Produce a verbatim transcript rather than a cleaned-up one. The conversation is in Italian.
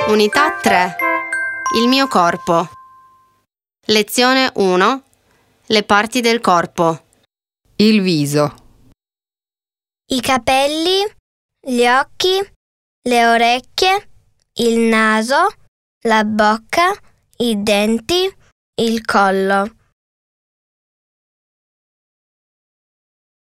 Unità tre. Il mio corpo. Lezione uno. Le parti del corpo. Il viso. I capelli, gli occhi, le orecchie, il naso, la bocca, i denti, il collo.